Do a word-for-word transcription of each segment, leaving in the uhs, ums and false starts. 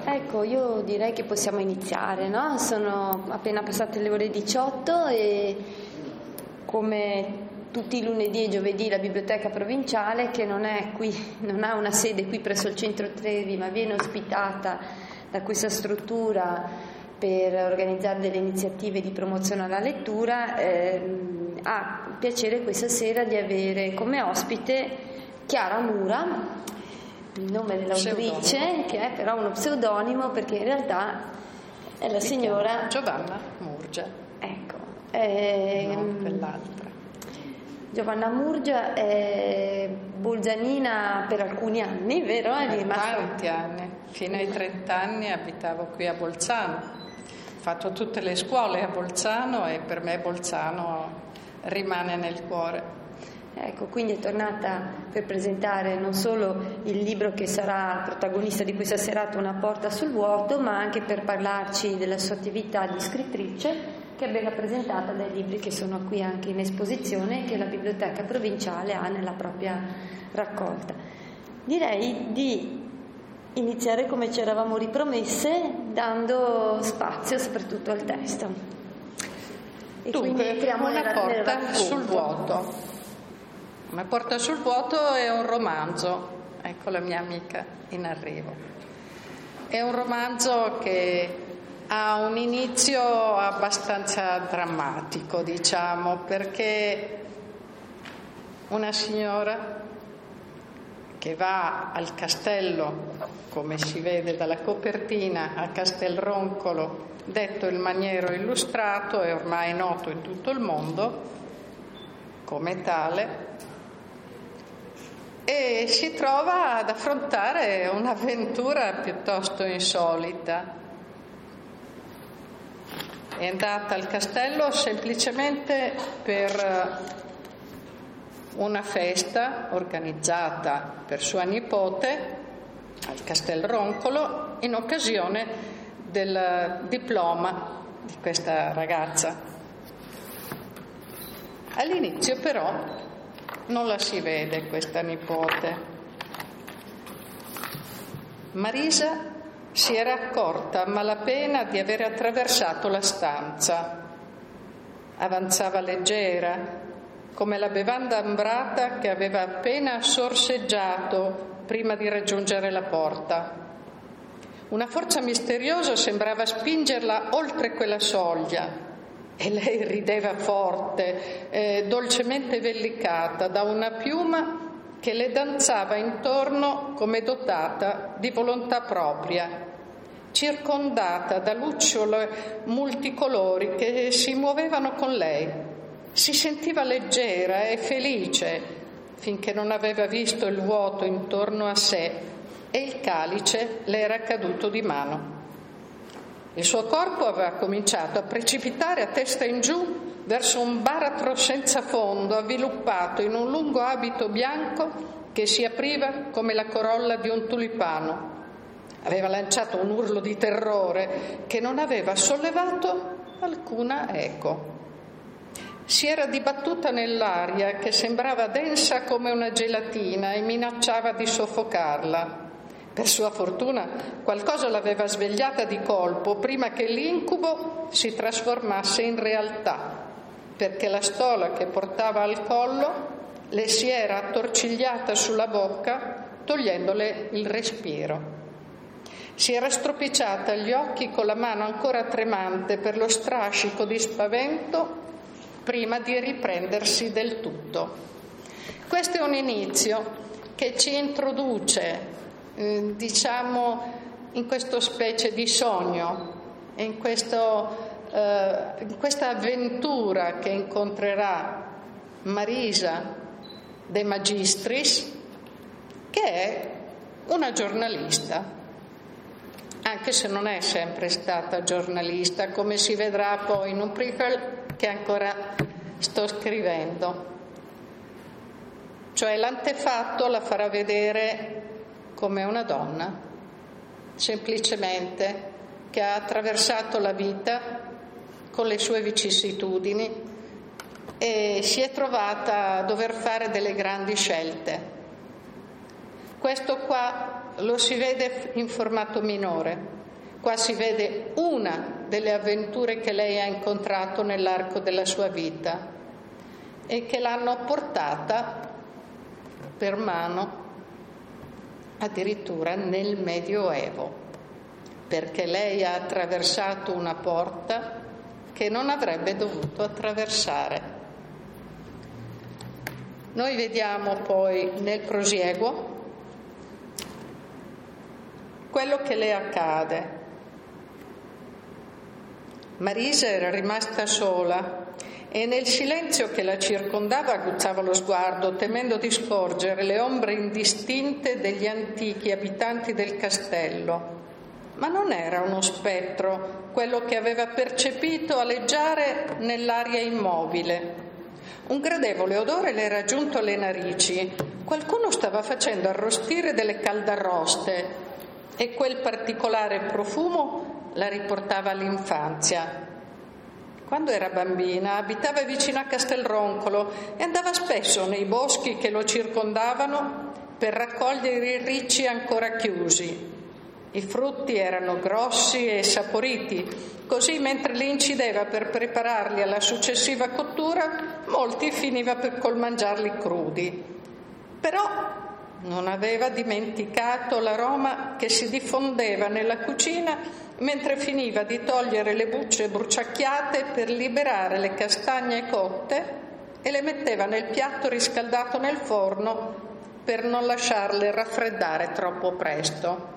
Ecco, io direi che possiamo iniziare, no? Sono appena passate le ore diciotto e come tutti i lunedì e giovedì la biblioteca provinciale, che non è qui, non ha una sede qui presso il centro Trevi, ma viene ospitata da questa struttura per organizzare delle iniziative di promozione alla lettura, ehm, ha il piacere questa sera di avere come ospite Chiara Mura, il nome dell'autrice, che è però uno pseudonimo perché in realtà è la signora Giovanna Murgia. Ecco, eh, no, quell'altra. Giovanna Murgia è bolzanina per alcuni anni, vero? È Per rimasta... tanti anni, fino ai trenta anni abitavo qui a Bolzano. Ho fatto tutte le scuole a Bolzano e per me Bolzano rimane nel cuore. Ecco, quindi è tornata per presentare non solo il libro che sarà il protagonista di questa serata, Una porta sul vuoto, ma anche per parlarci della sua attività di scrittrice, che è ben rappresentata dai libri che sono qui anche in esposizione e che la biblioteca provinciale ha nella propria raccolta. Direi di iniziare come ci eravamo ripromesse, dando spazio soprattutto al testo. E Dunque, Una porta sul vuoto. Una porta sul vuoto è un romanzo, ecco la mia amica in arrivo. È un romanzo che ha un inizio abbastanza drammatico, diciamo, perché una signora che va al castello, come si vede dalla copertina, a Castelroncolo, detto il Maniero Illustrato, è ormai noto in tutto il mondo come tale, e si trova ad affrontare un'avventura piuttosto insolita. È andata al castello semplicemente per una festa organizzata per sua nipote al Castelroncolo in occasione del diploma di questa ragazza. All'inizio però non la si vede questa nipote. Marisa si era accorta a malapena di aver attraversato la stanza. Avanzava leggera, come la bevanda ambrata che aveva appena sorseggiato prima di raggiungere la porta. Una forza misteriosa sembrava spingerla oltre quella soglia. E lei rideva forte, eh, dolcemente vellicata da una piuma che le danzava intorno come dotata di volontà propria, circondata da lucciole multicolori che si muovevano con lei. Si sentiva leggera e felice finché non aveva visto il vuoto intorno a sé e il calice le era caduto di mano. Il suo corpo aveva cominciato a precipitare a testa in giù verso un baratro senza fondo, avviluppato in un lungo abito bianco che si apriva come la corolla di un tulipano. Aveva lanciato un urlo di terrore che non aveva sollevato alcuna eco. Si era dibattuta nell'aria che sembrava densa come una gelatina e minacciava di soffocarla. Per sua fortuna qualcosa l'aveva svegliata di colpo prima che l'incubo si trasformasse in realtà, perché la stola che portava al collo le si era attorcigliata sulla bocca, togliendole il respiro. Si era stropicciata gli occhi con la mano ancora tremante per lo strascico di spavento prima di riprendersi del tutto. Questo è un inizio che ci introduce Eh, diciamo in questo specie di sogno, in, questo, eh, in questa avventura che incontrerà Marisa De Magistris, che è una giornalista, anche se non è sempre stata giornalista, come si vedrà poi in un prequel che ancora sto scrivendo. Cioè l'antefatto la farà vedere come una donna, semplicemente, che ha attraversato la vita con le sue vicissitudini e si è trovata a dover fare delle grandi scelte. Questo qua lo si vede in formato minore. Qua si vede una delle avventure che lei ha incontrato nell'arco della sua vita e che l'hanno portata per mano addirittura nel Medioevo, perché lei ha attraversato una porta che non avrebbe dovuto attraversare. Noi vediamo poi nel prosieguo quello che le accade. Marisa era rimasta sola e nel silenzio che la circondava aguzzava lo sguardo, temendo di scorgere le ombre indistinte degli antichi abitanti del castello. Ma non era uno spettro quello che aveva percepito aleggiare nell'aria immobile. Un gradevole odore le era giunto alle narici. Qualcuno stava facendo arrostire delle caldarroste e quel particolare profumo la riportava all'infanzia. Quando era bambina abitava vicino a Castelroncolo e andava spesso nei boschi che lo circondavano per raccogliere i ricci ancora chiusi. I frutti erano grossi e saporiti, così mentre li incideva per prepararli alla successiva cottura, molti finiva per col mangiarli crudi. Però non aveva dimenticato l'aroma che si diffondeva nella cucina mentre finiva di togliere le bucce bruciacchiate per liberare le castagne cotte e le metteva nel piatto riscaldato nel forno per non lasciarle raffreddare troppo presto.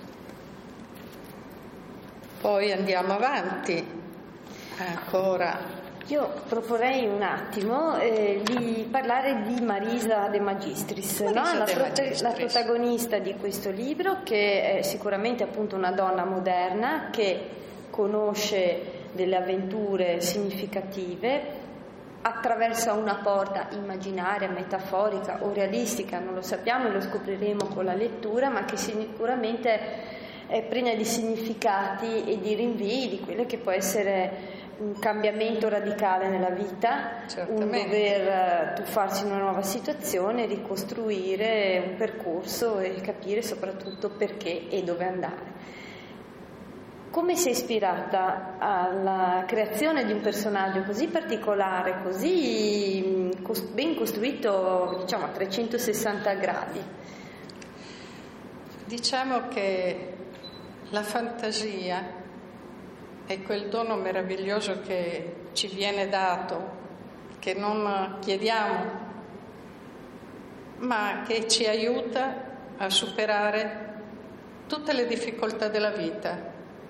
Poi andiamo avanti. Ancora. Io proporrei un attimo eh, di parlare di Marisa De Magistris, Marisa no? la, De prota- Magistris. la protagonista di questo libro, che è sicuramente appunto una donna moderna che conosce delle avventure significative, attraversa una porta immaginaria, metaforica o realistica, non lo sappiamo e lo scopriremo con la lettura, ma che sicuramente è piena di significati e di rinvii di quello che può essere un cambiamento radicale nella vita, Certamente. un dover tuffarsi in una nuova situazione, ricostruire un percorso e capire soprattutto perché e dove andare. Come si è ispirata alla creazione di un personaggio così particolare, così ben costruito, diciamo a trecentosessanta gradi? Diciamo che la fantasia è quel dono meraviglioso che ci viene dato, che non chiediamo, ma che ci aiuta a superare tutte le difficoltà della vita.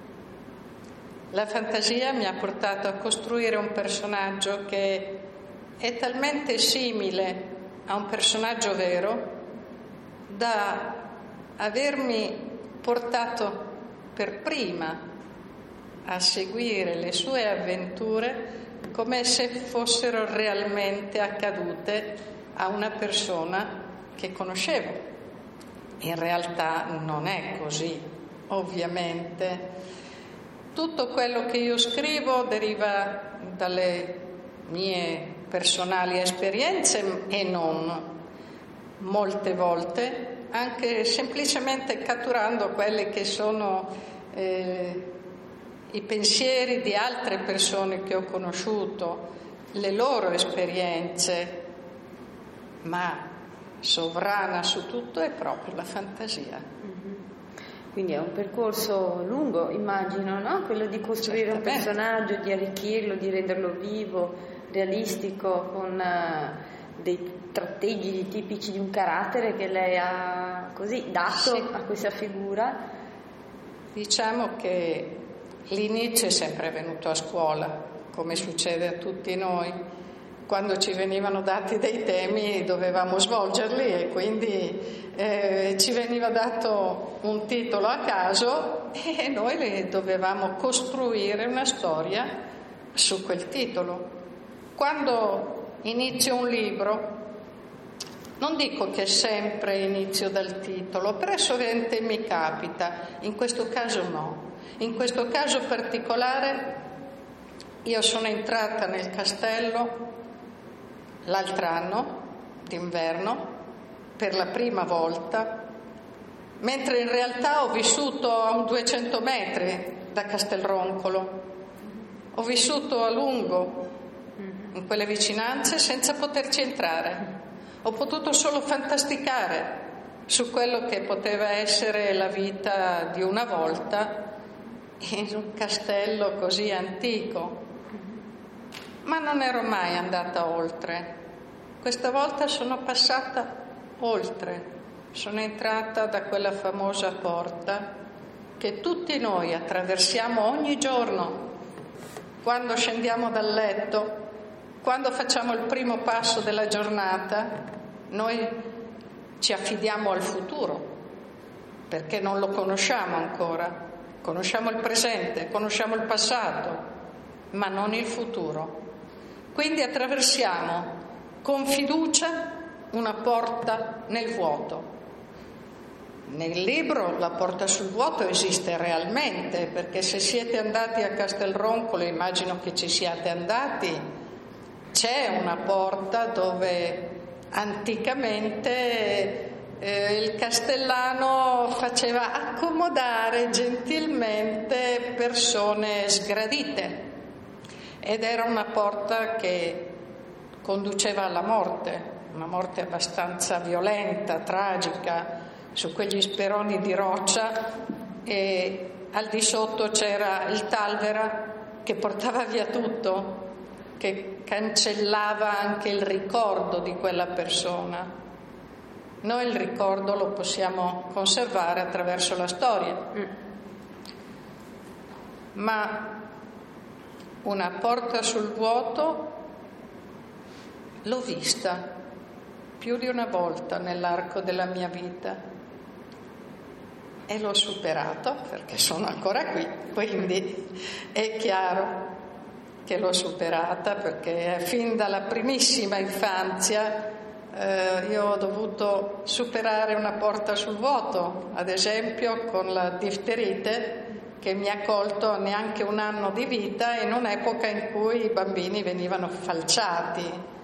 La fantasia mi ha portato a costruire un personaggio che è talmente simile a un personaggio vero da avermi portato per prima a seguire le sue avventure come se fossero realmente accadute a una persona che conoscevo. In realtà non è così, ovviamente. Tutto quello che io scrivo deriva dalle mie personali esperienze e non, molte volte, anche semplicemente catturando quelle che sono eh, i pensieri di altre persone che ho conosciuto, le loro esperienze, ma sovrana su tutto è proprio la fantasia. Mm-hmm. Quindi è un percorso lungo, immagino, no? Quello di costruire Certamente. un personaggio, di arricchirlo, di renderlo vivo, realistico, con uh, dei tratteggi tipici di un carattere che lei ha così dato sì. a questa figura. Diciamo che l'inizio è sempre venuto a scuola, come succede a tutti noi. Quando ci venivano dati dei temi dovevamo svolgerli e quindi eh, ci veniva dato un titolo a caso e noi le dovevamo costruire una storia su quel titolo. Quando inizio un libro, non dico che sempre inizio dal titolo, però sovente mi capita, in questo caso no. In questo caso particolare io sono entrata nel castello l'altro anno d'inverno per la prima volta mentre in realtà ho vissuto a un duecento metri da Castelroncolo, ho vissuto a lungo in quelle vicinanze senza poterci entrare. Ho potuto solo fantasticare su quello che poteva essere la vita di una volta in un castello così antico. Ma non ero mai andata oltre. Questa volta sono passata oltre. Sono entrata da quella famosa porta che tutti noi attraversiamo ogni giorno, quando scendiamo dal letto, quando facciamo il primo passo della giornata. Noi ci affidiamo al futuro, perché non lo conosciamo ancora. Conosciamo il presente, conosciamo il passato, ma non il futuro. Quindi attraversiamo con fiducia una porta nel vuoto. Nel libro la porta sul vuoto esiste realmente, perché se siete andati a Castelroncolo, immagino che ci siate andati, c'è una porta dove anticamente eh, il castellano faceva accomodare gentilmente persone sgradite, ed era una porta che conduceva alla morte, una morte abbastanza violenta, tragica, su quegli speroni di roccia, e al di sotto c'era il talvera che portava via tutto, che cancellava anche il ricordo di quella persona. Noi il ricordo lo possiamo conservare attraverso la storia, ma una porta sul vuoto l'ho vista più di una volta nell'arco della mia vita e l'ho superato, perché sono ancora qui, quindi è chiaro che l'ho superata, perché fin dalla primissima infanzia eh, io ho dovuto superare una porta sul vuoto, ad esempio con la difterite, che mi ha colto a neanche un anno di vita, in un'epoca in cui i bambini venivano falciati,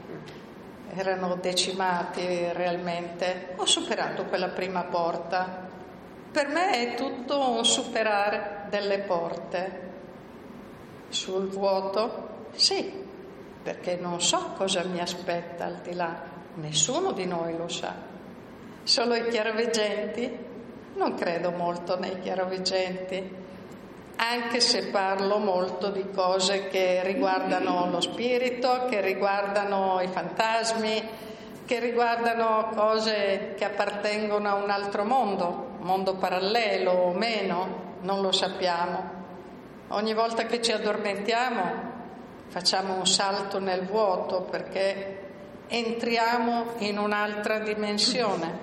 erano decimati realmente. Ho superato quella prima porta. Per me è tutto un superare delle porte. Sul vuoto? Sì, perché non so cosa mi aspetta al di là, nessuno di noi lo sa. Solo i chiaroveggenti? Non credo molto nei chiaroveggenti, anche se parlo molto di cose che riguardano lo spirito, che riguardano i fantasmi, che riguardano cose che appartengono a un altro mondo, mondo parallelo o meno, non lo sappiamo. Ogni volta che ci addormentiamo facciamo un salto nel vuoto, perché entriamo in un'altra dimensione.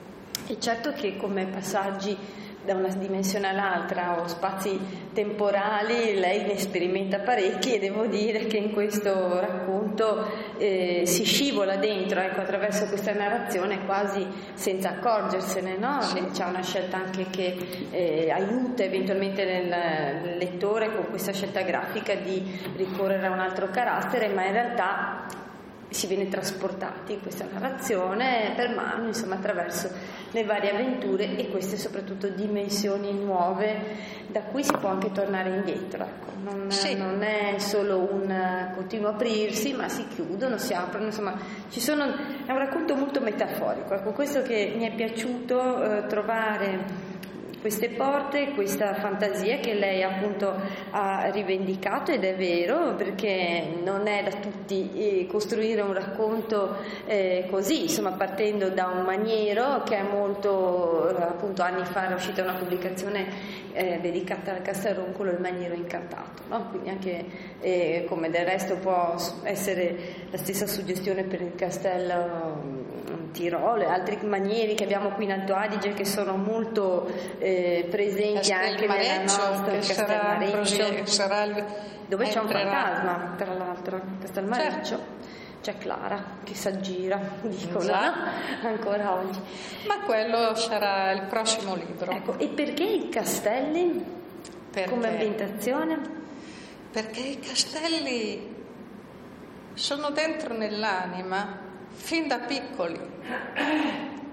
E certo che come passaggi da una dimensione all'altra o spazi temporali lei ne sperimenta parecchi, e devo dire che in questo racconto eh, si scivola dentro, ecco, attraverso questa narrazione quasi senza accorgersene, no? Sì. C'è una scelta anche che eh, aiuta eventualmente nel, nel lettore con questa scelta grafica di ricorrere a un altro carattere, ma in realtà si viene trasportati in questa narrazione per mano, insomma, attraverso le varie avventure e queste soprattutto dimensioni nuove da cui si può anche tornare indietro, ecco. Non, sì. non è solo un continuo aprirsi, ma si chiudono, si aprono, insomma ci sono, è un racconto molto metaforico, ecco, questo che mi è piaciuto eh, trovare queste porte, questa fantasia che lei appunto ha rivendicato, ed è vero, perché non è da tutti eh, costruire un racconto eh, così, insomma, partendo da un maniero che è molto, appunto anni fa era uscita una pubblicazione eh, dedicata al Castelroncolo, Il Maniero Incantato, no? Quindi anche eh, come del resto può essere la stessa suggestione per il Castello Tirolo e altri manieri che abbiamo qui in Alto Adige, che sono molto eh, presenti anche nella nostra Castelmareccio, sarà il, dove c'è un fantasma, tra l'altro, Castelmareccio. Certo. C'è Clara che s'aggira, dicono, esatto. No? Ancora oggi. Ma quello sarà il prossimo libro. Ecco, e perché i castelli perché? Come ambientazione? Perché i castelli sono dentro nell'anima fin da piccoli.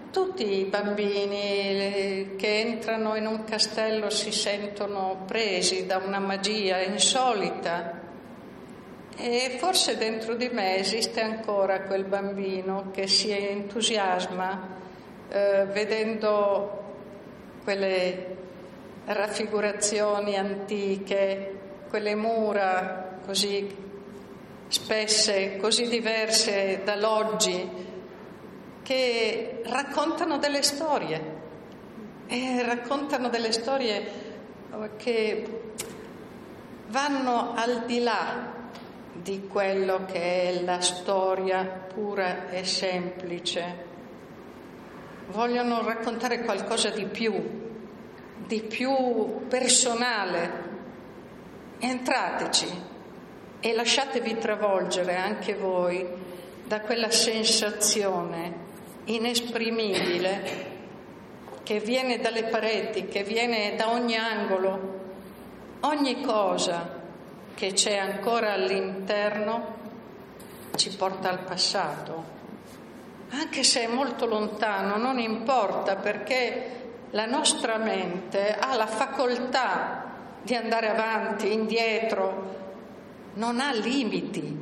tutti i bambini che entrano in un castello si sentono presi da una magia insolita, e forse dentro di me esiste ancora quel bambino che si entusiasma eh, vedendo quelle raffigurazioni antiche, quelle mura così spesse, così diverse dall'oggi, che raccontano delle storie, e raccontano delle storie che vanno al di là di quello che è la storia pura e semplice. Vogliono raccontare qualcosa di più, di più personale. Entrateci e lasciatevi travolgere anche voi da quella sensazione inesprimibile che viene dalle pareti, che viene da ogni angolo. Ogni cosa che c'è ancora all'interno ci porta al passato, anche se è molto lontano, non importa, perché la nostra mente ha la facoltà di andare avanti, indietro, non ha limiti.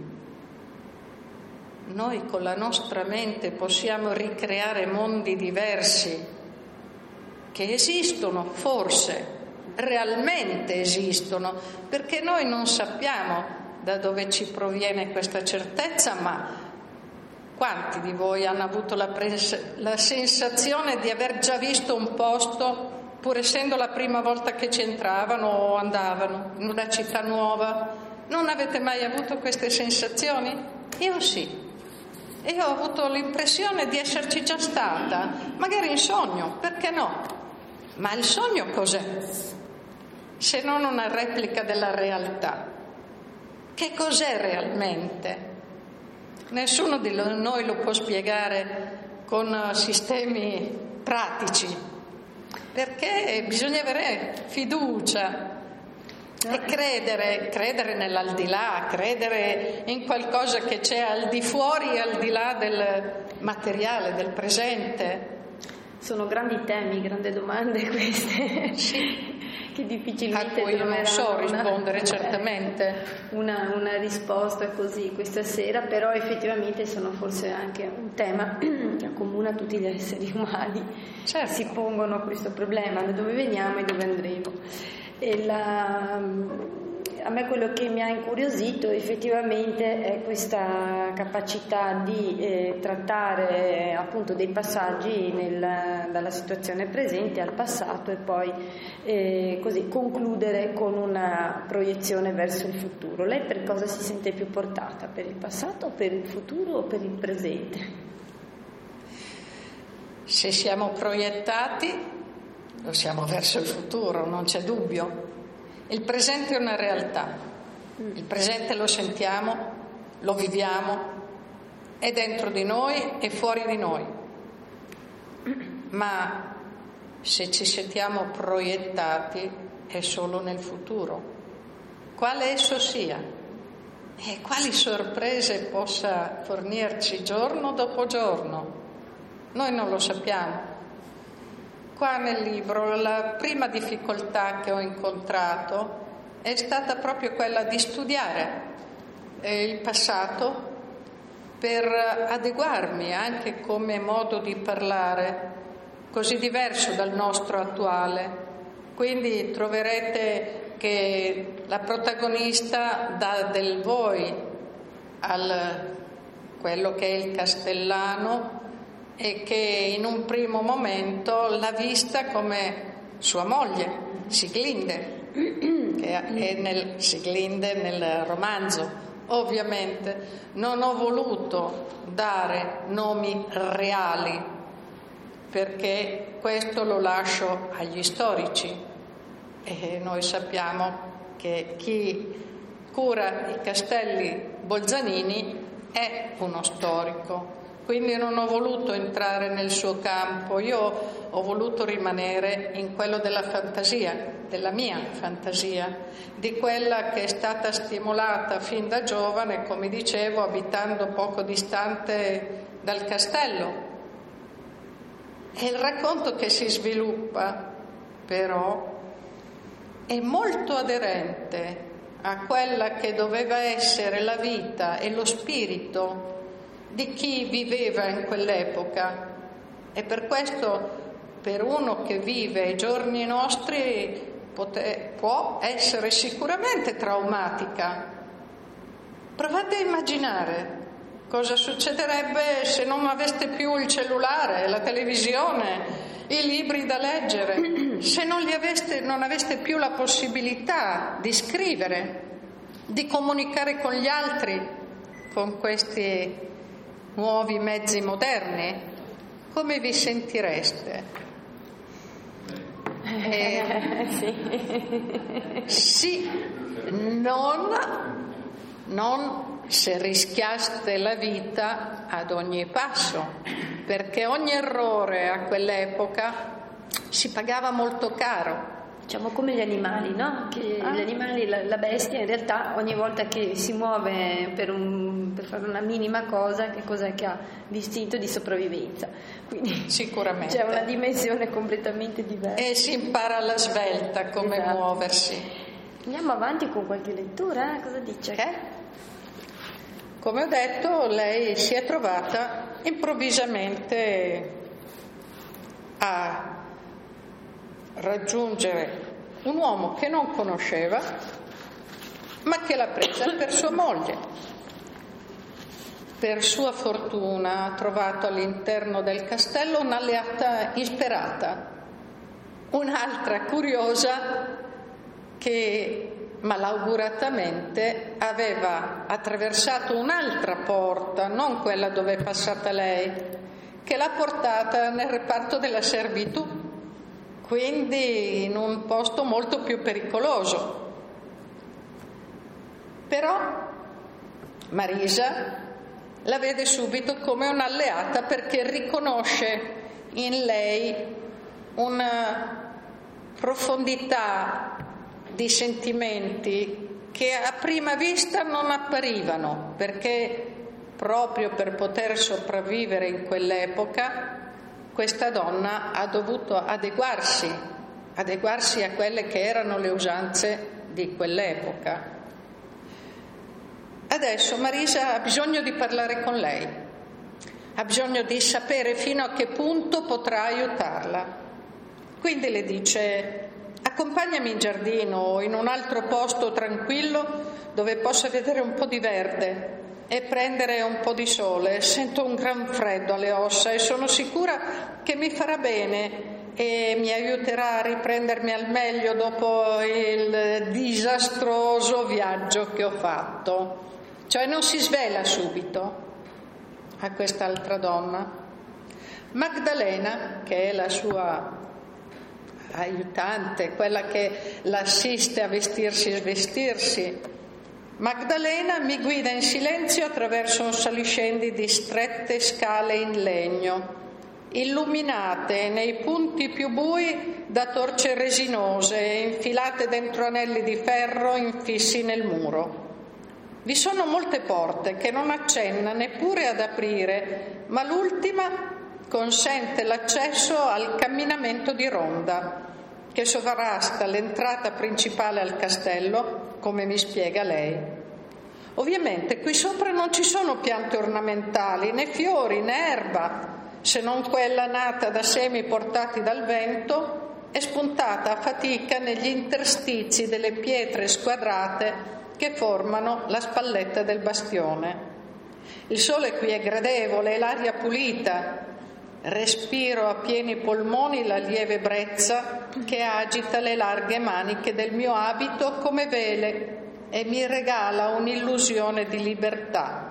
Noi con la nostra mente possiamo ricreare mondi diversi che esistono, forse, realmente esistono, perché noi non sappiamo da dove ci proviene questa certezza, ma quanti di voi hanno avuto la, pres- la sensazione di aver già visto un posto, pur essendo la prima volta che ci entravano o andavano in una città nuova? Non avete mai avuto queste sensazioni? Io sì. E io ho avuto l'impressione di esserci già stata, magari in sogno, perché no? Ma il sogno cos'è? Se non una replica della realtà. Che cos'è realmente? Nessuno di noi lo può spiegare con sistemi pratici, perché bisogna avere fiducia e credere, credere nell'aldilà, credere in qualcosa che c'è al di fuori e al di là del materiale, del presente. Sono grandi temi, grandi domande queste, sì, che difficilmente a cui non so rispondere una, certamente una, una risposta così questa sera, però effettivamente sono forse anche un tema che accomuna tutti gli esseri umani, certo. Si pongono questo problema, da dove veniamo e dove andremo. E la, a me quello che mi ha incuriosito effettivamente è questa capacità di eh, trattare appunto dei passaggi nel, dalla situazione presente al passato e poi eh, così concludere con una proiezione verso il futuro. Lei per cosa si sente più portata? Per il passato, per il futuro o per il presente? Se siamo proiettati, lo siamo verso il futuro, non c'è dubbio. Il presente è una realtà, il presente lo sentiamo, lo viviamo, è dentro di noi e fuori di noi. Ma se ci sentiamo proiettati è solo nel futuro, quale esso sia, e quali sorprese possa fornirci giorno dopo giorno, noi non lo sappiamo. Qua nel libro la prima difficoltà che ho incontrato è stata proprio quella di studiare il passato per adeguarmi anche come modo di parlare, così diverso dal nostro attuale. Quindi troverete che la protagonista dà del voi al quello che è il castellano, e che in un primo momento l'ha vista come sua moglie, Siglinde, che è nel Siglinde nel romanzo. Ovviamente non ho voluto dare nomi reali, perché questo lo lascio agli storici, e noi sappiamo che chi cura i castelli bolzanini è uno storico. Quindi non ho voluto entrare nel suo campo, io ho voluto rimanere in quello della fantasia, della mia fantasia, di quella che è stata stimolata fin da giovane, come dicevo, abitando poco distante dal castello. E il racconto che si sviluppa, però, è molto aderente a quella che doveva essere la vita e lo spirito di chi viveva in quell'epoca. E per questo, per uno che vive i giorni nostri, pote- può essere sicuramente traumatica. Provate a immaginare cosa succederebbe se non aveste più il cellulare, la televisione, i libri da leggere, se non li aveste, non aveste più la possibilità di scrivere, di comunicare con gli altri con questi nuovi mezzi moderni. Come vi sentireste? Eh, sì, sì non, non se rischiaste la vita ad ogni passo, perché ogni errore a quell'epoca si pagava molto caro. Diciamo come gli animali, no? Che ah. Gli animali, la, la bestia in realtà ogni volta che si muove per, un, per fare una minima cosa, che cos'è che ha? L'istinto di sopravvivenza. Quindi sicuramente c'è una dimensione completamente diversa. E si impara alla svelta come esatto. muoversi. Andiamo avanti con qualche lettura, eh? Cosa dice? Che? Come ho detto, lei si è trovata improvvisamente a raggiungere un uomo che non conosceva, ma che l'ha presa per sua moglie. Per sua fortuna ha trovato all'interno del castello un'alleata insperata, un'altra curiosa che malauguratamente aveva attraversato un'altra porta, non quella dove è passata lei, che l'ha portata nel reparto della servitù, quindi in un posto molto più pericoloso. Però Marisa la vede subito come un'alleata, perché riconosce in lei una profondità di sentimenti che a prima vista non apparivano, perché proprio per poter sopravvivere in quell'epoca questa donna ha dovuto adeguarsi, adeguarsi a quelle che erano le usanze di quell'epoca. Adesso Marisa ha bisogno di parlare con lei, ha bisogno di sapere fino a che punto potrà aiutarla. Quindi le dice: accompagnami in giardino o in un altro posto tranquillo dove possa vedere un po' di verde e prendere un po' di sole. Sento un gran freddo alle ossa e sono sicura che mi farà bene e mi aiuterà a riprendermi al meglio dopo il disastroso viaggio che ho fatto. Cioè non si svela subito a quest'altra donna. Magdalena, che è la sua aiutante, quella che l'assiste a vestirsi e svestirsi, Magdalena mi guida in silenzio attraverso un saliscendi di strette scale in legno, illuminate nei punti più bui da torce resinose e infilate dentro anelli di ferro infissi nel muro. Vi sono molte porte che non accenna neppure ad aprire, ma l'ultima consente l'accesso al camminamento di ronda, che sovrasta l'entrata principale al castello, come mi spiega lei. Ovviamente qui sopra non ci sono piante ornamentali, né fiori, né erba, se non quella nata da semi portati dal vento e spuntata a fatica negli interstizi delle pietre squadrate che formano la spalletta del bastione. Il sole qui è gradevole e l'aria pulita. Respiro a pieni polmoni la lieve brezza che agita le larghe maniche del mio abito come vele e mi regala un'illusione di libertà.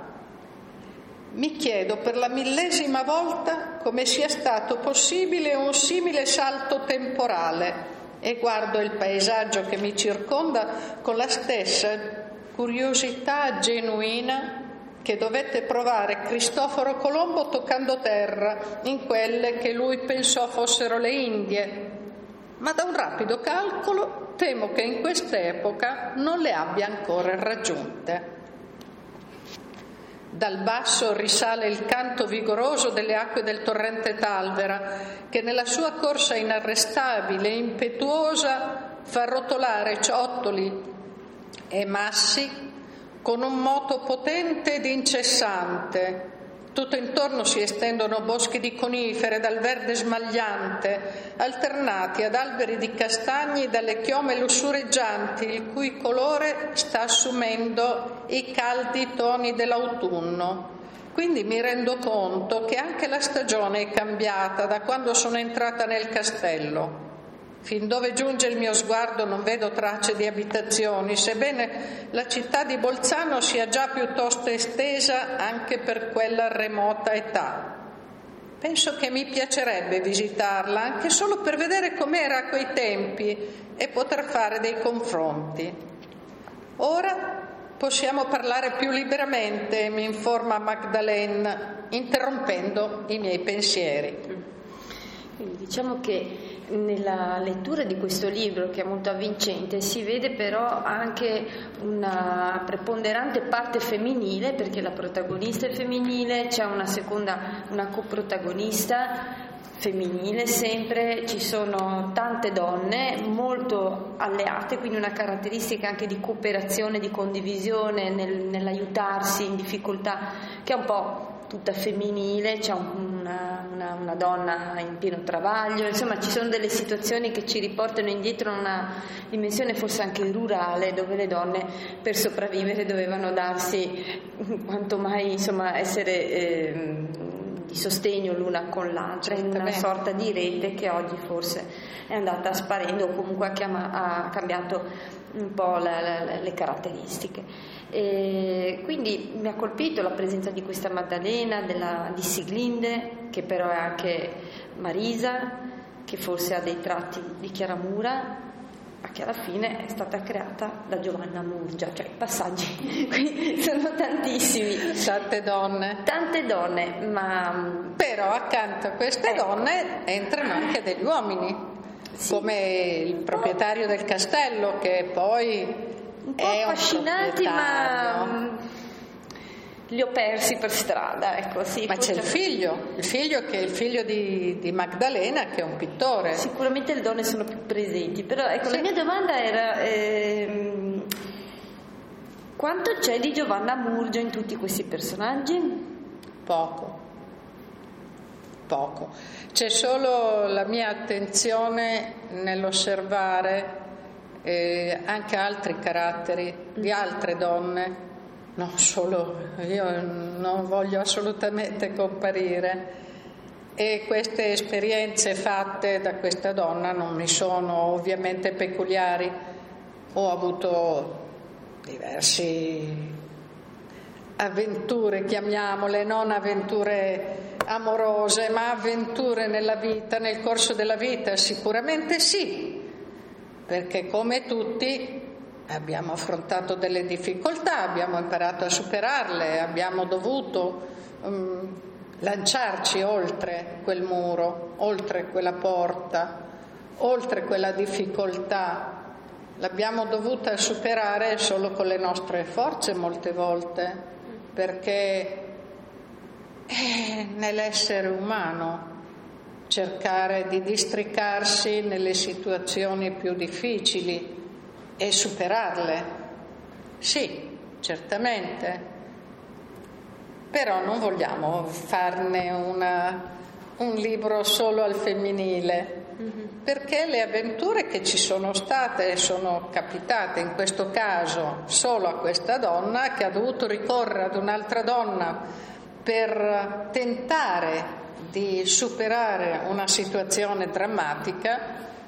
Mi chiedo per la millesima volta come sia stato possibile un simile salto temporale e guardo il paesaggio che mi circonda con la stessa curiosità genuina che dovette provare Cristoforo Colombo toccando terra in quelle che lui pensò fossero le Indie, ma da un rapido calcolo temo che in quest'epoca non le abbia ancora raggiunte. Dal basso risale il canto vigoroso delle acque del torrente Talvera, che nella sua corsa inarrestabile e impetuosa fa rotolare ciottoli e massi con un moto potente ed incessante. Tutto intorno si estendono boschi di conifere dal verde smagliante, alternati ad alberi di castagni dalle chiome lussureggianti, il cui colore sta assumendo i caldi toni dell'autunno. Quindi mi rendo conto che anche la stagione è cambiata da quando sono entrata nel castello. Fin dove giunge il mio sguardo non vedo tracce di abitazioni, sebbene la città di Bolzano sia già piuttosto estesa anche per quella remota età. Penso che mi piacerebbe visitarla, anche solo per vedere com'era a quei tempi e poter fare dei confronti. Ora possiamo parlare più liberamente, mi informa Magdalene, interrompendo i miei pensieri. Quindi diciamo che nella lettura di questo libro, che è molto avvincente, si vede però anche una preponderante parte femminile, perché la protagonista è femminile, c'è una seconda, una coprotagonista femminile sempre, ci sono tante donne molto alleate, quindi una caratteristica anche di cooperazione, di condivisione nel, nell'aiutarsi in difficoltà, che è un po' tutta femminile. C'è una, una, una donna in pieno travaglio, insomma ci sono delle situazioni che ci riportano indietro a una dimensione forse anche rurale, dove le donne per sopravvivere dovevano darsi quanto mai, insomma, essere eh, di sostegno l'una con l'altra in una sorta di rete che oggi forse è andata sparendo o comunque ha, chiama, ha cambiato un po' la, la, le caratteristiche. E quindi mi ha colpito la presenza di questa Maddalena, della, di Siglinde, che però è anche Marisa, che forse ha dei tratti di Chiara Mura, ma che alla fine è stata creata da Giovanna Murgia, cioè i passaggi qui sono tantissimi. Tante donne. Tante donne, ma... Però accanto a queste ecco. donne entrano anche degli uomini, sì. Come il proprietario del castello, che poi... un po' affascinanti, ma li ho persi per strada, ecco, sì. Ma c'è il figlio, il figlio che è il figlio di, di Magdalena, che è un pittore. Sicuramente le donne sono più presenti, però ecco, sì. La mia domanda era ehm, quanto c'è di Giovanna Murgia in tutti questi personaggi? Poco, poco. C'è solo la mia attenzione nell'osservare Eh, anche altri caratteri di altre donne, non solo, io non voglio assolutamente comparire, e queste esperienze fatte da questa donna non mi sono ovviamente peculiari. Ho avuto diverse avventure, chiamiamole, non avventure amorose, ma avventure nella vita, nel corso della vita, sicuramente sì. Perché come tutti abbiamo affrontato delle difficoltà, abbiamo imparato a superarle, abbiamo dovuto um, lanciarci oltre quel muro, oltre quella porta, oltre quella difficoltà. L'abbiamo dovuta superare solo con le nostre forze molte volte, perché è nell'essere umano cercare di districarsi nelle situazioni più difficili e superarle. Sì, certamente, però non vogliamo farne una, un libro solo al femminile, mm-hmm. perché le avventure che ci sono state sono capitate in questo caso solo a questa donna, che ha dovuto ricorrere ad un'altra donna per tentare di superare una situazione drammatica,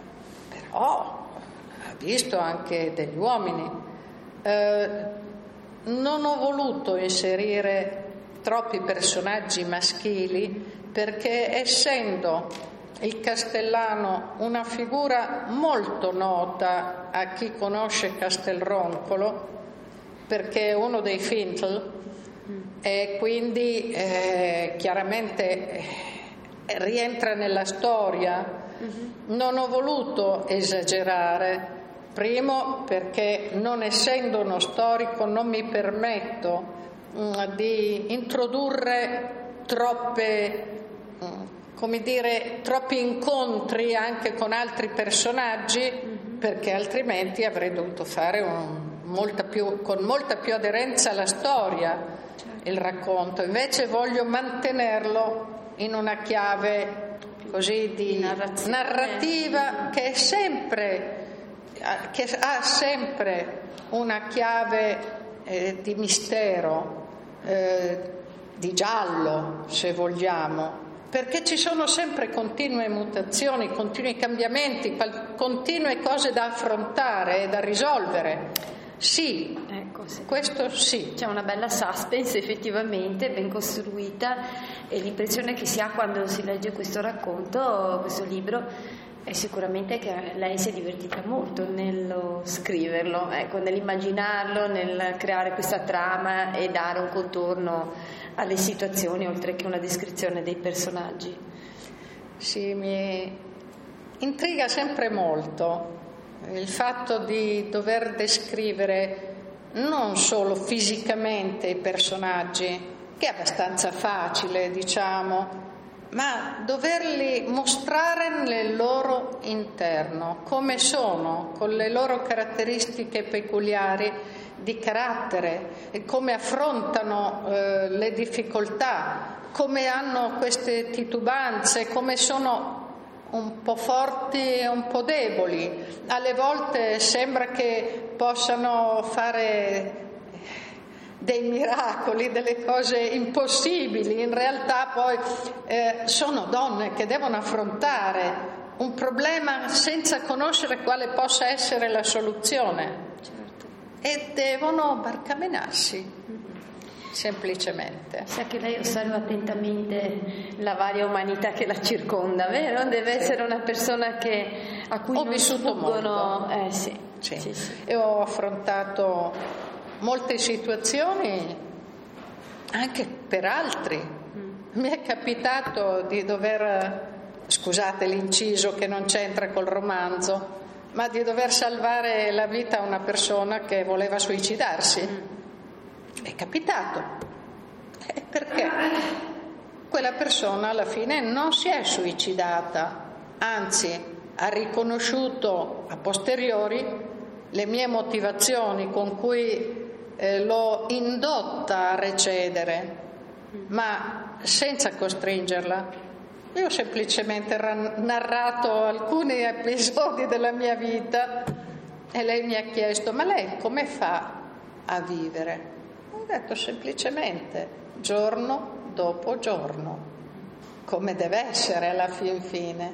però ha visto anche degli uomini. Eh, non ho voluto inserire troppi personaggi maschili perché, essendo il Castellano una figura molto nota a chi conosce Castelroncolo, perché è uno dei Fintel, e quindi eh, chiaramente eh, rientra nella storia. Uh-huh. Non ho voluto esagerare, primo perché non essendo uno storico non mi permetto di introdurre troppe, come dire, troppi incontri anche con altri personaggi, mm-hmm. perché altrimenti avrei dovuto fare un, molta più, con molta più aderenza alla storia, certo. il racconto. Invece voglio mantenerlo in una chiave così di narrativa che è sempre, che ha sempre una chiave eh, di mistero, eh, di giallo, se vogliamo. Perché ci sono sempre continue mutazioni, continui cambiamenti, continue cose da affrontare e da risolvere. Sì, ecco, sì, questo sì. C'è una bella suspense effettivamente, ben costruita, e l'impressione che si ha quando si legge questo racconto, questo libro, è sicuramente che lei si è divertita molto nello scriverlo, ecco, nell'immaginarlo, nel creare questa trama e dare un contorno alle situazioni, oltre che una descrizione dei personaggi. Sì, mi intriga sempre molto il fatto di dover descrivere non solo fisicamente i personaggi, che è abbastanza facile, diciamo, ma doverli mostrare nel loro interno, come sono, con le loro caratteristiche peculiari di carattere, e come affrontano eh, le difficoltà, come hanno queste titubanze, come sono un po' forti e un po' deboli. Alle volte sembra che possano fare dei miracoli, delle cose impossibili, in realtà poi eh, sono donne che devono affrontare un problema senza conoscere quale possa essere la soluzione, certo. E devono barcamenarsi, semplicemente. Sa che lei osserva attentamente la varia umanità che la circonda, vero? Deve sì. essere una persona che, a cui ho non vissuto sfuggono... molto. Eh, sì. Sì. Sì, sì. E ho affrontato molte situazioni anche per altri. Mm. Mi è capitato di dover, scusate l'inciso che non c'entra col romanzo, ma di dover salvare la vita a una persona che voleva suicidarsi. Mm. È capitato. E perché? Quella persona alla fine non si è suicidata, anzi ha riconosciuto a posteriori le mie motivazioni con cui Eh, l'ho indotta a recedere, ma senza costringerla. Io ho semplicemente ran- narrato alcuni episodi della mia vita e lei mi ha chiesto: ma lei come fa a vivere? Ho detto semplicemente, giorno dopo giorno, come deve essere alla fin fine.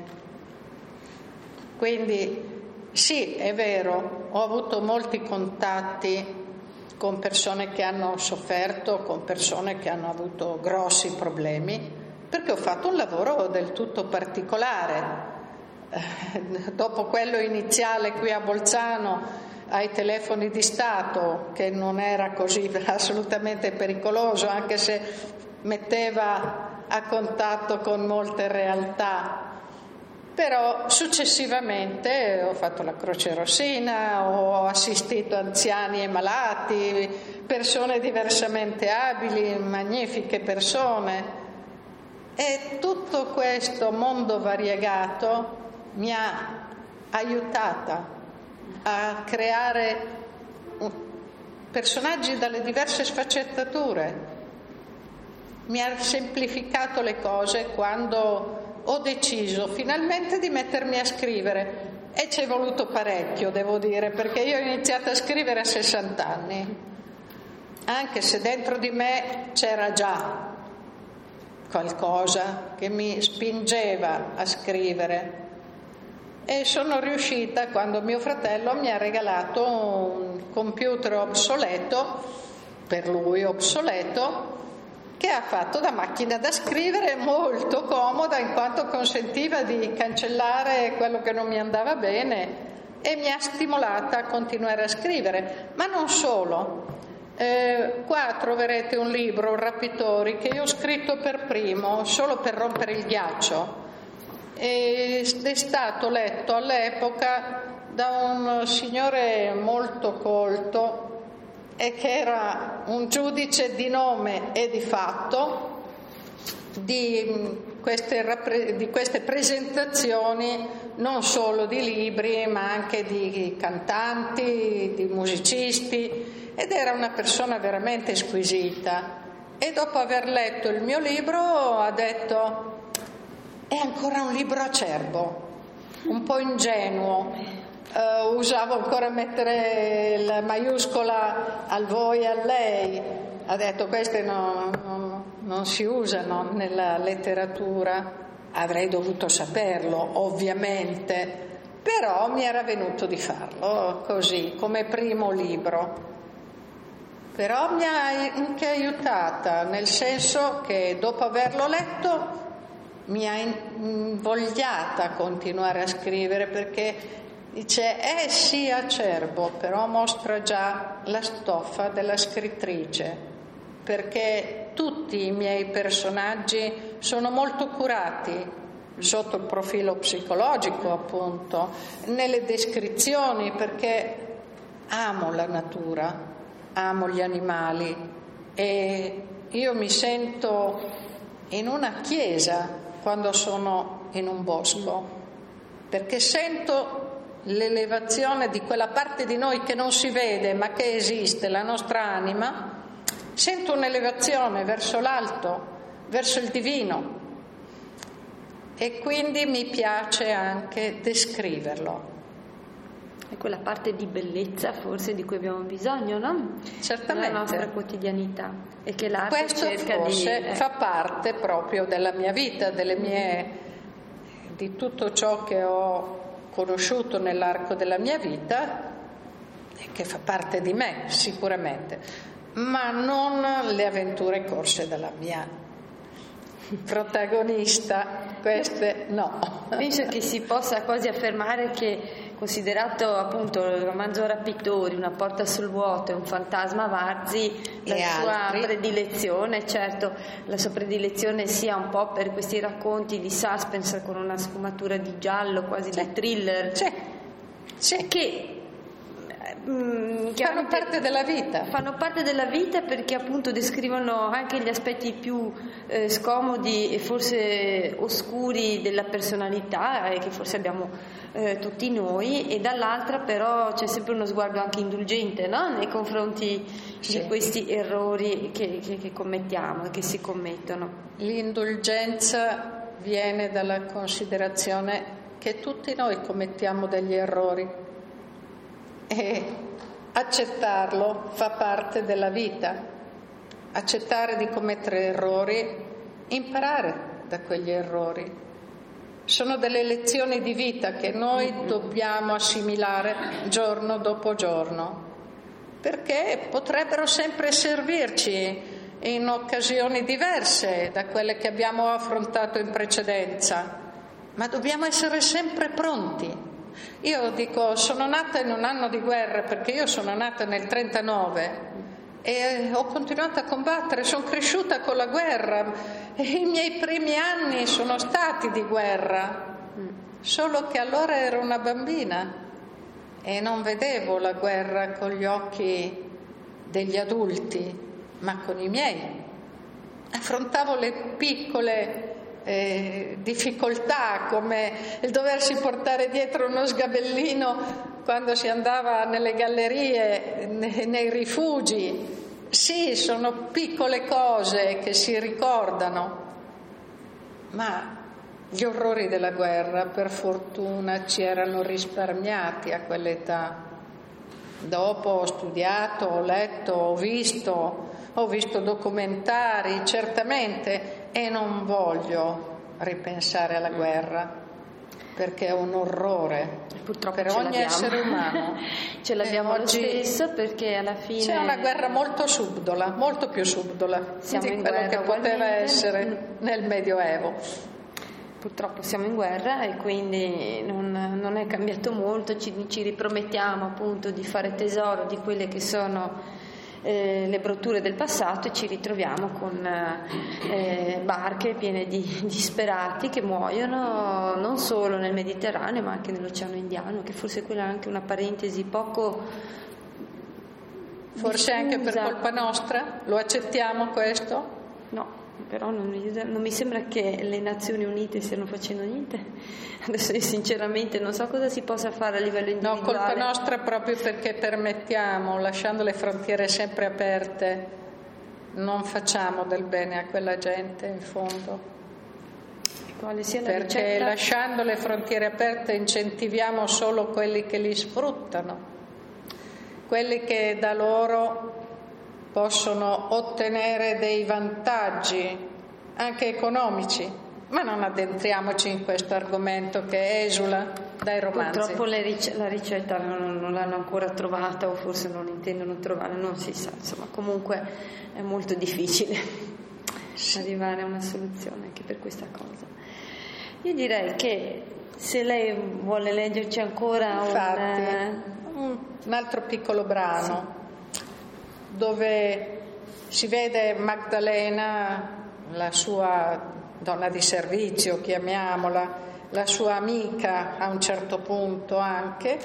Quindi sì, è vero, ho avuto molti contatti con persone che hanno sofferto, con persone che hanno avuto grossi problemi, perché ho fatto un lavoro del tutto particolare. Eh, dopo quello iniziale qui a Bolzano ai telefoni di Stato, che non era così assolutamente pericoloso, anche se metteva a contatto con molte realtà, però successivamente ho fatto la Croce Rossina, ho assistito anziani e malati, persone diversamente abili, magnifiche persone, e tutto questo mondo variegato mi ha aiutata a creare personaggi dalle diverse sfaccettature. Mi ha semplificato le cose quando ho deciso finalmente di mettermi a scrivere, e ci è voluto parecchio, devo dire, perché io ho iniziato a scrivere a sessanta anni, anche se dentro di me c'era già qualcosa che mi spingeva a scrivere, e sono riuscita quando mio fratello mi ha regalato un computer obsoleto, per lui obsoleto, che ha fatto da macchina da scrivere, molto comoda in quanto consentiva di cancellare quello che non mi andava bene, e mi ha stimolata a continuare a scrivere. Ma non solo, eh, qua troverete un libro, Rapitori, che io ho scritto per primo, solo per rompere il ghiaccio, ed è stato letto all'epoca da un signore molto colto e che era un giudice di nome e di fatto di queste, di queste presentazioni, non solo di libri ma anche di cantanti, di musicisti, ed era una persona veramente squisita. E dopo aver letto il mio libro ha detto: è ancora un libro acerbo, un po' ingenuo. Uh, usavo ancora mettere la maiuscola al voi e a lei. Ha detto: queste no, no, non si usano nella letteratura. Avrei dovuto saperlo, ovviamente, però mi era venuto di farlo così, come primo libro. Però mi ha anche aiutata, nel senso che dopo averlo letto mi ha invogliata a continuare a scrivere, perché dice: eh sì, acerbo, però mostra già la stoffa della scrittrice, perché tutti i miei personaggi sono molto curati sotto il profilo psicologico, appunto, nelle descrizioni, perché amo la natura, amo gli animali, e io mi sento in una chiesa quando sono in un bosco, perché sento l'elevazione di quella parte di noi che non si vede ma che esiste, la nostra anima. Sento un'elevazione verso l'alto, verso il divino, e quindi mi piace anche descriverlo. È quella parte di bellezza forse di cui abbiamo bisogno, no? Certamente. Nella nostra quotidianità, e che l'arte Questo cerca forse di... Eh. fa parte proprio della mia vita, delle mie, di tutto ciò che ho conosciuto nell'arco della mia vita, e che fa parte di me sicuramente, ma non le avventure corse dalla mia protagonista, queste no. Penso che si possa quasi affermare che, considerato appunto il romanzo Rapitori, Una porta sul vuoto e Un fantasma Varzi, la e sua altri. predilezione, certo, la sua predilezione sia un po' per questi racconti di suspense con una sfumatura di giallo, quasi Sì. di thriller, Sì. Sì. che Mm, fanno parte della vita. Fanno parte della vita perché appunto descrivono anche gli aspetti più eh, scomodi e forse oscuri della personalità, e che forse abbiamo eh, tutti noi, e dall'altra però c'è sempre uno sguardo anche indulgente, no? Nei confronti Sì. di questi errori che, che, che commettiamo e che si commettono. L'indulgenza viene dalla considerazione che tutti noi commettiamo degli errori, e accettarlo fa parte della vita. Accettare di commettere errori, imparare da quegli errori, sono delle lezioni di vita che noi dobbiamo assimilare giorno dopo giorno, perché potrebbero sempre servirci in occasioni diverse da quelle che abbiamo affrontato in precedenza, ma dobbiamo essere sempre pronti. Io dico, sono nata in un anno di guerra, perché io sono nata nel trentanove e ho continuato a combattere, sono cresciuta con la guerra, e i miei primi anni sono stati di guerra, solo che allora ero una bambina e non vedevo la guerra con gli occhi degli adulti, ma con i miei. Affrontavo le piccole Eh, difficoltà, come il doversi portare dietro uno sgabellino quando si andava nelle gallerie, nei, nei rifugi. Sì, sono piccole cose che si ricordano, ma gli orrori della guerra per fortuna ci erano risparmiati a quell'età. Dopo ho studiato, ho letto, ho visto, ho visto documentari, certamente, e non voglio ripensare alla guerra, perché è un orrore. Purtroppo per ce ogni l'abbiamo. essere umano. Ce l'abbiamo E lo oggi stesso, perché alla fine c'è una guerra molto subdola, molto più subdola Siamo di in quello guerra che poteva ugualmente. essere nel Medioevo. Purtroppo siamo in guerra e quindi non, non è cambiato molto, ci, ci ripromettiamo appunto di fare tesoro di quelle che sono eh, le brutture del passato, e ci ritroviamo con eh, barche piene di disperati che muoiono non solo nel Mediterraneo ma anche nell'Oceano Indiano, che forse quella è anche una parentesi poco Forse anche per colpa nostra? Lo accettiamo questo? No, però non mi, non mi sembra che le Nazioni Unite stiano facendo niente. Adesso io sinceramente non so cosa si possa fare a livello individuale. No, colpa nostra proprio perché permettiamo, lasciando le frontiere sempre aperte, non facciamo del bene a quella gente in fondo. Quale sia la perché ricetta? Lasciando le frontiere aperte incentiviamo solo quelli che li sfruttano, quelli che da loro possono ottenere dei vantaggi anche economici, ma non addentriamoci in questo argomento che esula dai romanzi. Purtroppo le ric- la ricetta non, non l'hanno ancora trovata, o forse non intendono trovare, non si sa, insomma comunque è molto difficile sì. arrivare a una soluzione anche per questa cosa. Io direi che se lei vuole leggerci ancora Infatti, un, un, un altro piccolo brano sì. dove si vede Magdalena, la sua donna di servizio, chiamiamola, la sua amica a un certo punto anche,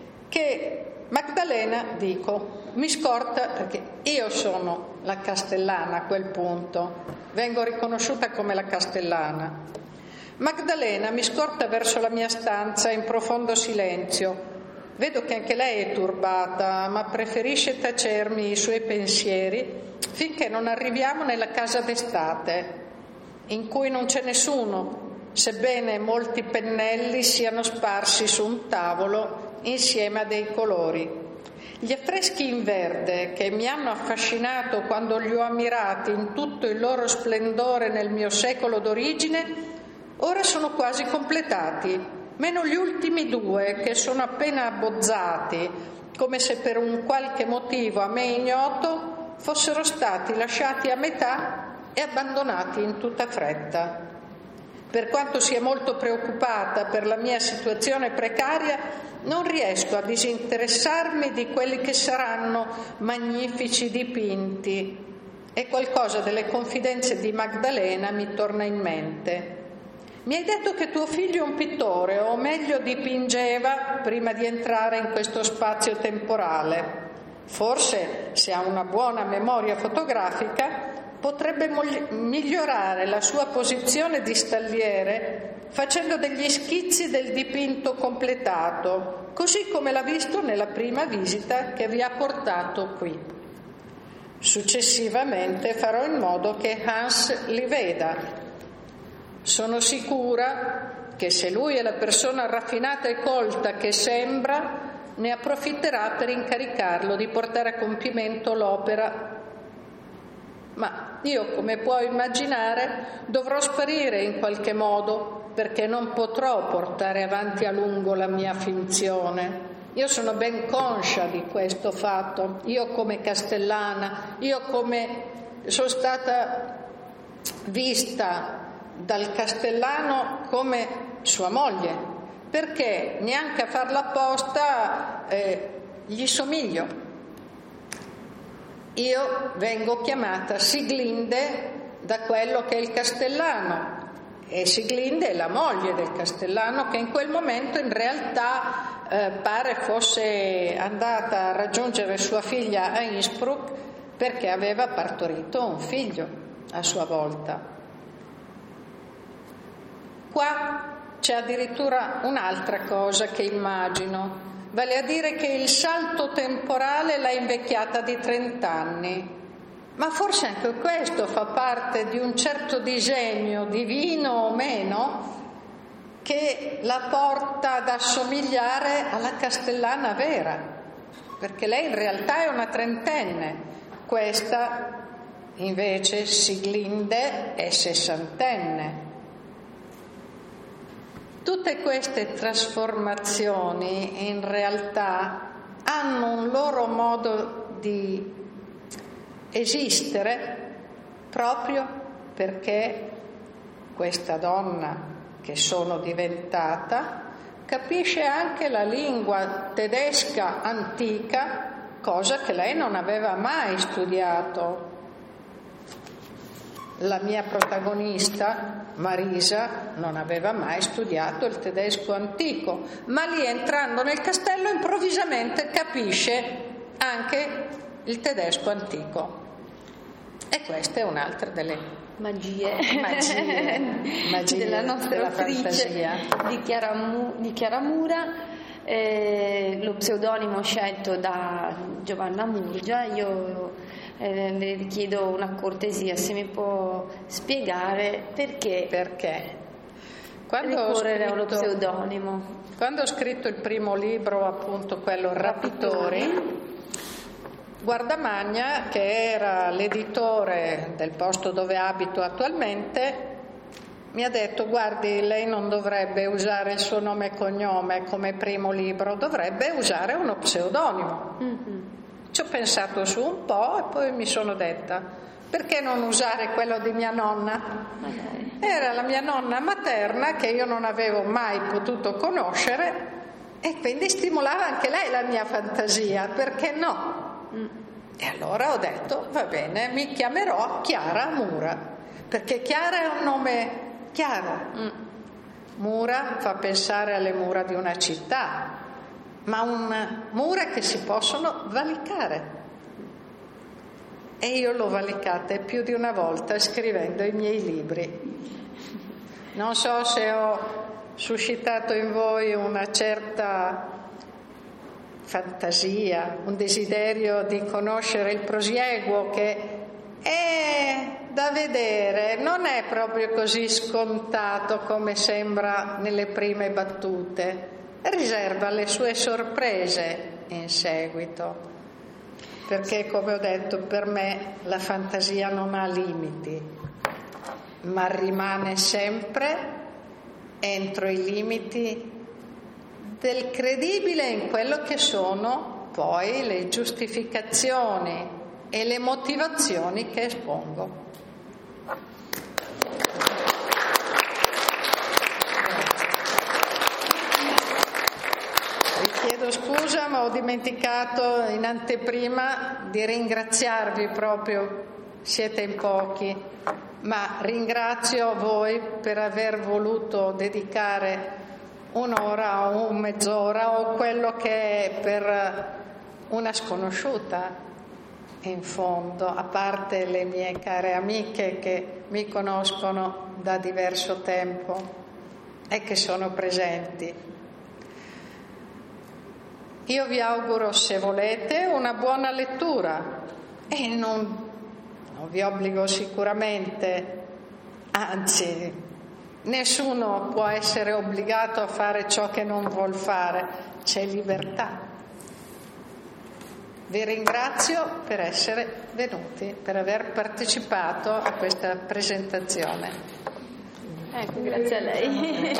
che Magdalena, dico, mi scorta perché io sono la castellana a quel punto, vengo riconosciuta come la castellana. Magdalena mi scorta verso la mia stanza in profondo silenzio. Vedo che anche lei è turbata, ma preferisce tacermi i suoi pensieri finché non arriviamo nella casa d'estate, in cui non c'è nessuno, sebbene molti pennelli siano sparsi su un tavolo insieme a dei colori. Gli affreschi in verde che mi hanno affascinato quando li ho ammirati in tutto il loro splendore nel mio secolo d'origine, ora sono quasi completati, meno gli ultimi due che sono appena abbozzati, come se per un qualche motivo a me ignoto fossero stati lasciati a metà e abbandonati in tutta fretta. Per quanto sia molto preoccupata per la mia situazione precaria, non riesco a disinteressarmi di quelli che saranno magnifici dipinti, e qualcosa delle confidenze di Magdalena mi torna in mente. Mi hai detto che tuo figlio è un pittore, o meglio dipingeva prima di entrare in questo spazio temporale. Forse, se ha una buona memoria fotografica, potrebbe migliorare la sua posizione di stalliere facendo degli schizzi del dipinto completato, così come l'ha visto nella prima visita che vi ha portato qui. Successivamente farò in modo che Hans li veda. Sono sicura che se lui è la persona raffinata e colta che sembra, ne approfitterà per incaricarlo di portare a compimento l'opera. Ma io, come puoi immaginare, dovrò sparire in qualche modo, perché non potrò portare avanti a lungo la mia finzione. Io sono ben conscia di questo fatto, io come castellana, io come sono stata vista dal castellano come sua moglie, perché neanche a farla apposta eh, gli somiglio. Io vengo chiamata Siglinde da quello che è il castellano, e Siglinde è la moglie del castellano, che in quel momento in realtà eh, pare fosse andata a raggiungere sua figlia a Innsbruck perché aveva partorito un figlio a sua volta. Qua c'è addirittura un'altra cosa che immagino, vale a dire che il salto temporale l'ha invecchiata di trent'anni, ma forse anche questo fa parte di un certo disegno divino o meno che la porta ad assomigliare alla castellana vera, perché lei in realtà è una trentenne, questa invece Siglinde è sessantenne. Tutte queste trasformazioni in realtà hanno un loro modo di esistere proprio perché questa donna che sono diventata capisce anche la lingua tedesca antica, cosa che lei non aveva mai studiato. La mia protagonista, Marisa, non aveva mai studiato il tedesco antico, ma lì entrando nel castello improvvisamente capisce anche il tedesco antico. E questa è un'altra delle magie, magie, magie della nostra della autrice fantasia. di Chiara, Mu- di Chiara Mura. Eh, lo pseudonimo scelto da Giovanna Murgia. Io eh, le chiedo una cortesia, se mi può spiegare perché, perché? Quando ricorrere ho a uno scritto, pseudonimo. Quando ho scritto il primo libro, appunto quello Rapitori, Guardamagna, che era l'editore del posto dove abito attualmente, mi ha detto: guardi, lei non dovrebbe usare il suo nome e cognome come primo libro, dovrebbe usare uno pseudonimo. Mm-hmm. Ci ho pensato su un po' e poi mi sono detta: perché non usare quello di mia nonna? Okay. Era la mia nonna materna, che io non avevo mai potuto conoscere, e quindi stimolava anche lei la mia fantasia, perché no? Mm. E allora ho detto: va bene, mi chiamerò Chiara Mura, perché Chiara è un nome chiaro. Mm. Mura fa pensare alle mura di una città, ma un mura che si possono valicare. E io l'ho valicate più di una volta scrivendo i miei libri. Non so se ho suscitato in voi una certa fantasia, un desiderio di conoscere il prosieguo, che è da vedere, non è proprio così scontato come sembra nelle prime battute, riserva le sue sorprese in seguito, perché, come ho detto, per me la fantasia non ha limiti, ma rimane sempre entro i limiti del credibile in quello che sono poi le giustificazioni e le motivazioni che espongo. Vi chiedo scusa, ma ho dimenticato in anteprima di ringraziarvi proprio, siete in pochi, ma ringrazio voi per aver voluto dedicare un'ora o mezz'ora o quello che è per una sconosciuta, in fondo, a parte le mie care amiche che mi conoscono da diverso tempo e che sono presenti. Io vi auguro, se volete, una buona lettura e non, non vi obbligo sicuramente, anzi, nessuno può essere obbligato a fare ciò che non vuol fare, c'è libertà. Vi ringrazio per essere venuti, per aver partecipato a questa presentazione. Ecco, grazie a lei.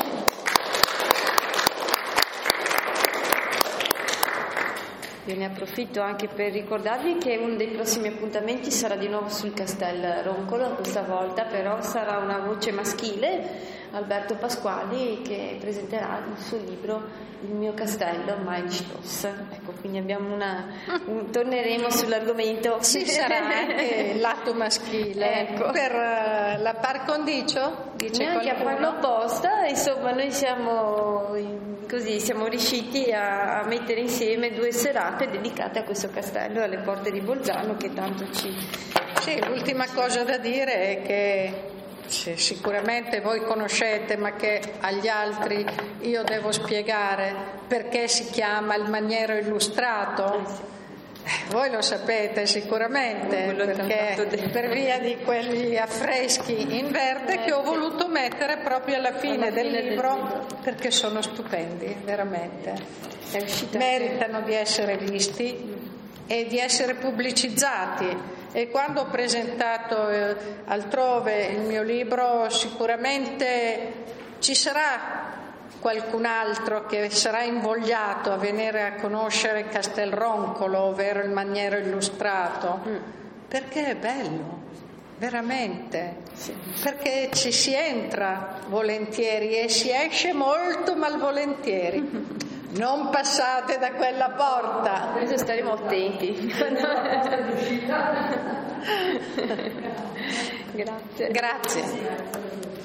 Io ne approfitto anche per ricordarvi che uno dei prossimi appuntamenti sarà di nuovo sul Castel Roncolo, questa volta però sarà una voce maschile, Alberto Pasquali, che presenterà il suo libro Il mio castello, Mein Schloss. Ecco, quindi abbiamo una, un, torneremo sull'argomento. Ci sarà anche il lato maschile, ecco. Per uh, la par condicio? Dice neanche a farlo apposta, insomma noi siamo in, così siamo riusciti a, a mettere insieme due serate dedicate a questo castello alle porte di Bolzano, che tanto ci... Sì, l'ultima cosa da dire è che sicuramente voi conoscete, ma che agli altri io devo spiegare perché si chiama il Maniero Illustrato. Voi lo sapete sicuramente, perché per via di quegli affreschi in verde che ho voluto mettere proprio alla fine del libro, perché sono stupendi, veramente. Meritano di essere visti e di essere pubblicizzati. E quando ho presentato eh, altrove il mio libro, sicuramente ci sarà qualcun altro che sarà invogliato a venire a conoscere Castelroncolo, ovvero il Maniero Illustrato, mm. perché è bello, veramente, sì. Perché ci si entra volentieri e si esce molto malvolentieri. Mm-hmm. Non passate da quella porta. Adesso staremo attenti. Grazie. Grazie.